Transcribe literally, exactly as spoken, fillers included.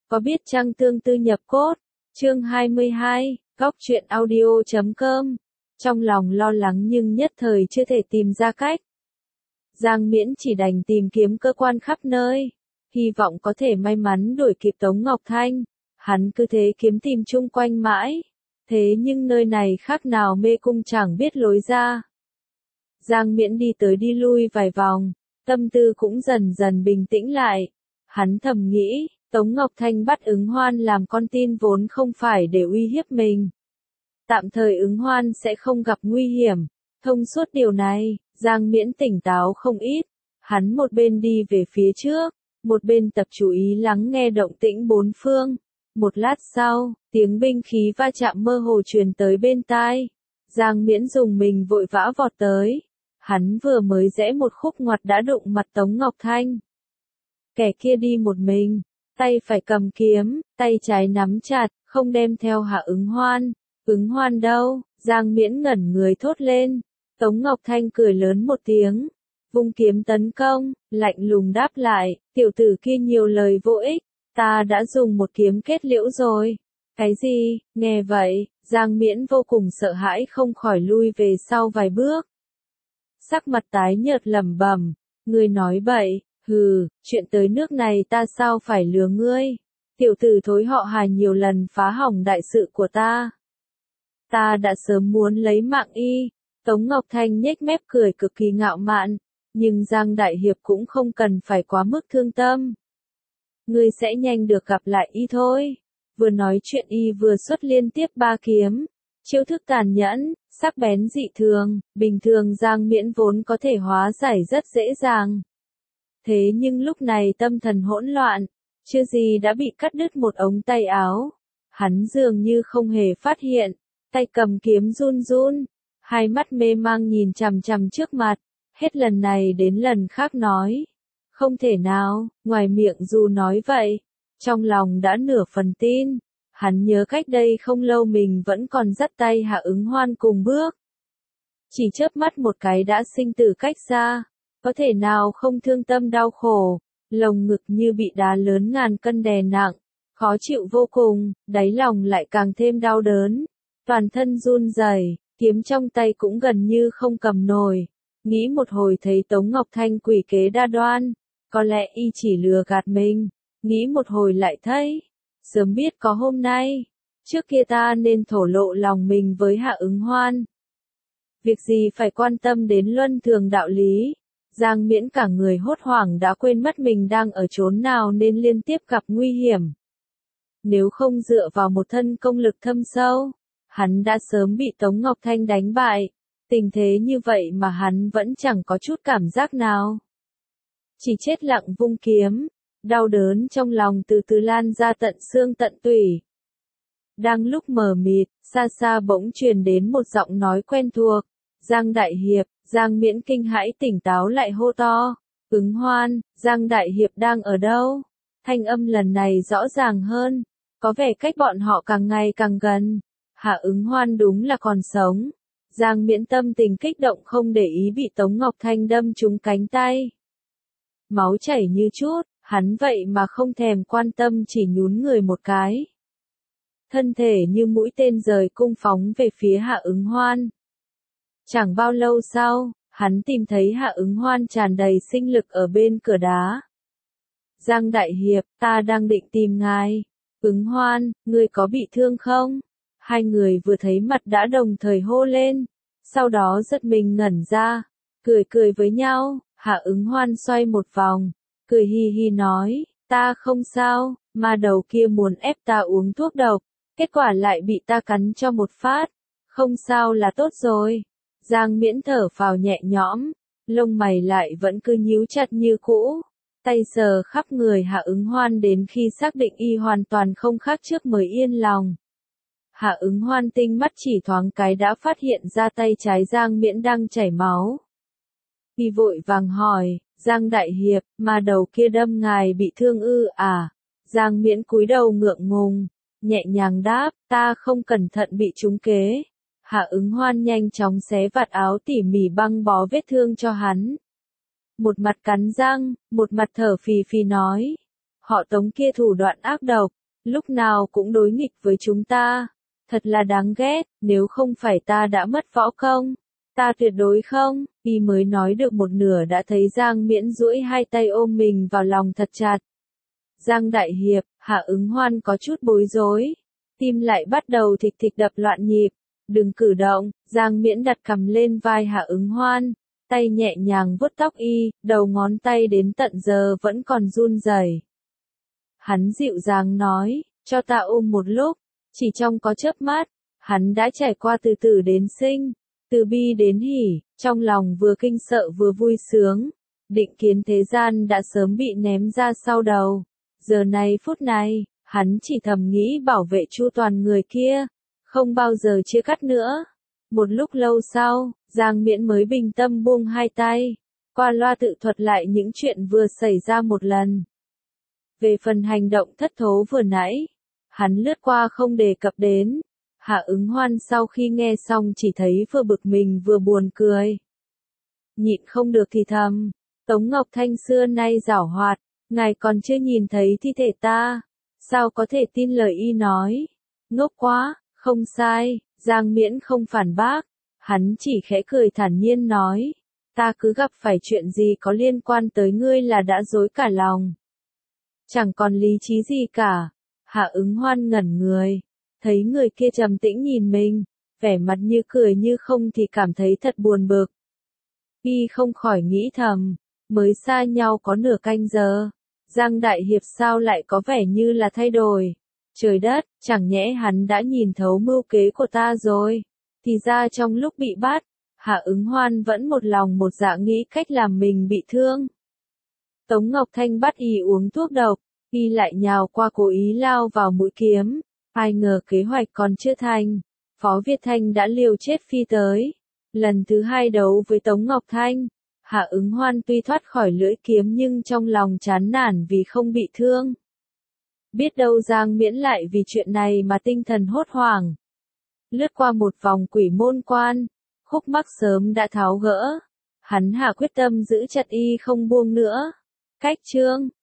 có biết chăng tương tư nhập cốt, chương hai mươi hai, góc truyện audio chấm com, trong lòng lo lắng nhưng nhất thời chưa thể tìm ra cách. Giang Miễn chỉ đành tìm kiếm cơ quan khắp nơi, hy vọng có thể may mắn đuổi kịp Tống Ngọc Thanh, hắn cứ thế kiếm tìm chung quanh mãi, thế nhưng nơi này khác nào mê cung chẳng biết lối ra. Giang Miễn đi tới đi lui vài vòng, tâm tư cũng dần dần bình tĩnh lại, hắn thầm nghĩ, Tống Ngọc Thanh bắt Ứng Hoan làm con tin vốn không phải để uy hiếp mình. Tạm thời Ứng Hoan sẽ không gặp nguy hiểm, thông suốt điều này, Giang Miễn tỉnh táo không ít, hắn một bên đi về phía trước, một bên tập chú ý lắng nghe động tĩnh bốn phương. Một lát sau, tiếng binh khí va chạm mơ hồ truyền tới bên tai, Giang Miễn dùng mình vội vã vọt tới, hắn vừa mới rẽ một khúc ngoặt đã đụng mặt Tống Ngọc Thanh. Kẻ kia đi một mình, tay phải cầm kiếm, tay trái nắm chặt, không đem theo Hạ Ứng Hoan. Ứng Hoan đâu? Giang Miễn ngẩn người thốt lên. Tống Ngọc Thanh cười lớn một tiếng, vung kiếm tấn công, lạnh lùng đáp lại, tiểu tử kia nhiều lời vô ích, ta đã dùng một kiếm kết liễu rồi. Cái gì? Nghe vậy, Giang Miễn vô cùng sợ hãi không khỏi lui về sau vài bước. Sắc mặt tái nhợt lẩm bẩm, ngươi nói bậy, hừ, chuyện tới nước này ta sao phải lừa ngươi, tiểu tử thối họ Hà nhiều lần phá hỏng đại sự của ta. Ta đã sớm muốn lấy mạng y. Tống Ngọc Thanh nhếch mép cười cực kỳ ngạo mạn, nhưng Giang Đại Hiệp cũng không cần phải quá mức thương tâm. Ngươi sẽ nhanh được gặp lại y thôi. Vừa nói chuyện y vừa xuất liên tiếp ba kiếm, chiêu thức tàn nhẫn, sắc bén dị thường, bình thường Giang Miễn vốn có thể hóa giải rất dễ dàng. Thế nhưng lúc này tâm thần hỗn loạn, chưa gì đã bị cắt đứt một ống tay áo. Hắn dường như không hề phát hiện, tay cầm kiếm run run, hai mắt mê mang nhìn chằm chằm trước mặt, hết lần này đến lần khác nói. Không thể nào, ngoài miệng dù nói vậy, trong lòng đã nửa phần tin. Hắn nhớ cách đây không lâu mình vẫn còn dắt tay Hạ Ứng Hoan cùng bước. Chỉ chớp mắt một cái đã sinh tử cách xa, có thể nào không thương tâm đau khổ, lồng ngực như bị đá lớn ngàn cân đè nặng, khó chịu vô cùng, đáy lòng lại càng thêm đau đớn, toàn thân run rẩy, kiếm trong tay cũng gần như không cầm nổi. Nghĩ một hồi thấy Tống Ngọc Thanh quỷ kế đa đoan, có lẽ y chỉ lừa gạt mình, nghĩ một hồi lại thấy, sớm biết có hôm nay, trước kia ta nên thổ lộ lòng mình với Hạ Ứng Hoan. Việc gì phải quan tâm đến luân thường đạo lý, Giang Miễn cả người hốt hoảng đã quên mất mình đang ở chốn nào nên liên tiếp gặp nguy hiểm. Nếu không dựa vào một thân công lực thâm sâu, hắn đã sớm bị Tống Ngọc Thanh đánh bại, tình thế như vậy mà hắn vẫn chẳng có chút cảm giác nào. Chỉ chết lặng vung kiếm, đau đớn trong lòng từ từ lan ra tận xương tận tủy. Đang lúc mờ mịt, xa xa bỗng truyền đến một giọng nói quen thuộc, Giang Đại Hiệp. Giang Miễn kinh hãi tỉnh táo lại hô to, Ứng Hoan, Giang Đại Hiệp đang ở đâu? Thanh âm lần này rõ ràng hơn, có vẻ cách bọn họ càng ngày càng gần. Hạ Ứng Hoan đúng là còn sống. Giang Miễn tâm tình kích động không để ý bị Tống Ngọc Thanh đâm trúng cánh tay. Máu chảy như chút, hắn vậy mà không thèm quan tâm chỉ nhún người một cái. Thân thể như mũi tên rời cung phóng về phía Hạ Ứng Hoan. Chẳng bao lâu sau, hắn tìm thấy Hạ Ứng Hoan tràn đầy sinh lực ở bên cửa đá. Giang Đại Hiệp, ta đang định tìm ngài. Ứng Hoan, ngươi có bị thương không? Hai người vừa thấy mặt đã đồng thời hô lên, sau đó giật mình ngẩn ra, cười cười với nhau. Hạ Ứng Hoan xoay một vòng, cười hi hi nói, ta không sao, mà đầu kia muốn ép ta uống thuốc độc, kết quả lại bị ta cắn cho một phát, không sao là tốt rồi. Giang Miễn thở phào nhẹ nhõm, lông mày lại vẫn cứ nhíu chặt như cũ, tay sờ khắp người Hạ Ứng Hoan đến khi xác định y hoàn toàn không khác trước mới yên lòng. Hạ Ứng Hoan tinh mắt chỉ thoáng cái đã phát hiện ra tay trái Giang Miễn đang chảy máu. Y vội vàng hỏi, Giang Đại Hiệp, mà đầu kia đâm ngài bị thương ư à? Giang Miễn cúi đầu ngượng ngùng, nhẹ nhàng đáp, ta không cẩn thận bị trúng kế. Hạ Ứng Hoan nhanh chóng xé vạt áo tỉ mỉ băng bó vết thương cho hắn. Một mặt cắn răng, một mặt thở phì phì nói, họ Tống kia thủ đoạn ác độc, lúc nào cũng đối nghịch với chúng ta. Thật là đáng ghét, nếu không phải ta đã mất võ công, ta tuyệt đối không. Y mới nói được một nửa đã thấy Giang Miễn duỗi hai tay ôm mình vào lòng thật chặt. Giang Đại Hiệp, Hạ Ứng Hoan có chút bối rối, tim lại bắt đầu thịch thịch đập loạn nhịp. Đừng cử động. Giang Miễn đặt cằm lên vai Hạ Ứng Hoan, tay nhẹ nhàng vuốt tóc y, đầu ngón tay đến tận giờ vẫn còn run rẩy. Hắn dịu dàng nói, cho ta ôm một lúc. Chỉ trong có chớp mắt, hắn đã trải qua từ tử đến sinh, từ bi đến hỉ, trong lòng vừa kinh sợ vừa vui sướng. Định kiến thế gian đã sớm bị ném ra sau đầu. Giờ này phút này, hắn chỉ thầm nghĩ bảo vệ chu toàn người kia, không bao giờ chia cắt nữa. Một lúc lâu sau, Giang Miễn mới bình tâm buông hai tay, qua loa tự thuật lại những chuyện vừa xảy ra một lần. Về phần hành động thất thố vừa nãy, hắn lướt qua không đề cập đến. Hạ Ứng Hoan sau khi nghe xong chỉ thấy vừa bực mình vừa buồn cười. Nhịn không được thì thầm, Tống Ngọc Thanh xưa nay giảo hoạt, ngài còn chưa nhìn thấy thi thể ta, sao có thể tin lời y nói. Ngốc quá, không sai. Giang Miễn không phản bác, hắn chỉ khẽ cười thản nhiên nói, ta cứ gặp phải chuyện gì có liên quan tới ngươi là đã rối cả lòng. Chẳng còn lý trí gì cả. Hạ Ứng Hoan ngẩn người, thấy người kia trầm tĩnh nhìn mình, vẻ mặt như cười như không thì cảm thấy thật buồn bực. Y không khỏi nghĩ thầm, mới xa nhau có nửa canh giờ, Giang Đại Hiệp sao lại có vẻ như là thay đổi. Trời đất, chẳng nhẽ hắn đã nhìn thấu mưu kế của ta rồi. Thì ra trong lúc bị bắt, Hạ Ứng Hoan vẫn một lòng một dạ nghĩ cách làm mình bị thương. Tống Ngọc Thanh bắt y uống thuốc độc, y lại nhào qua cố ý lao vào mũi kiếm. Ai ngờ kế hoạch còn chưa thành, Phó Việt Thanh đã liều chết phi tới. Lần thứ hai đấu với Tống Ngọc Thanh, Hạ Ứng Hoan tuy thoát khỏi lưỡi kiếm nhưng trong lòng chán nản vì không bị thương. Biết đâu Giang Miễn lại vì chuyện này mà tinh thần hốt hoảng. Lướt qua một vòng quỷ môn quan, khúc mắc sớm đã tháo gỡ. Hắn hạ quyết tâm giữ chặt y không buông nữa. Cách chương